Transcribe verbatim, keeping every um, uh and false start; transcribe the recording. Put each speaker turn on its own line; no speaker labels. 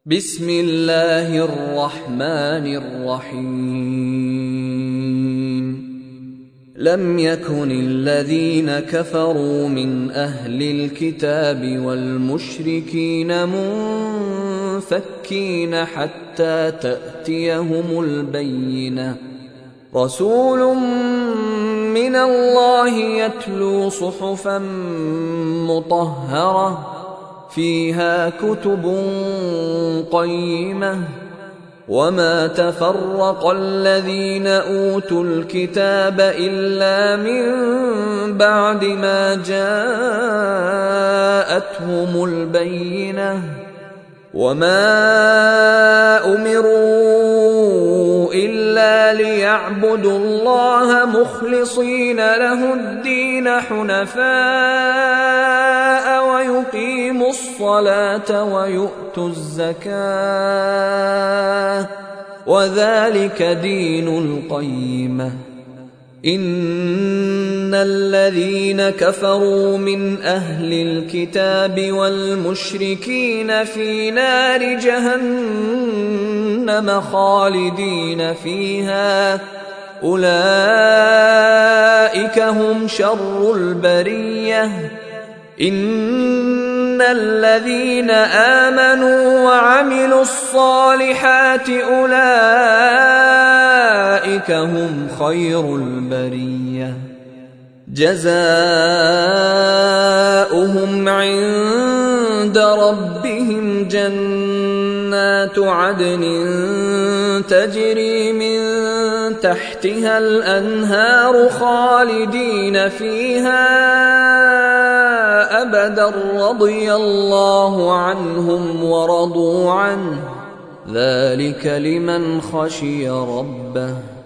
بسم الله الرحمن الرحيم لم يكن الذين كفروا من أهل الكتاب والمشركين منفكين حتى تأتيهم البينة رسول من الله يتلو صحفا مطهرة فيها كتب قيمة وما تفرق الذين أوتوا الكتاب إلا من بعد ما جاءتهم البينة وما أمروا إلا ليعبدوا الله مخلصين له الدين حنفاء ويقيموا الصلاة ويؤتوا الزكاة وذلك دين القيمة إن الذين كفروا من أهل الكتاب والمشركين في نار جهنم خالدين فيها أولئك هم شر البرية إن الذين آمنوا وعملوا الصالحات أولئك هم خير البرية جزاؤهم عند ربهم جنات عدن تجري من تحتها الأنهار خالدين فيها أبدا رضي الله عنهم ورضوا عنه ذلك لمن خشي ربه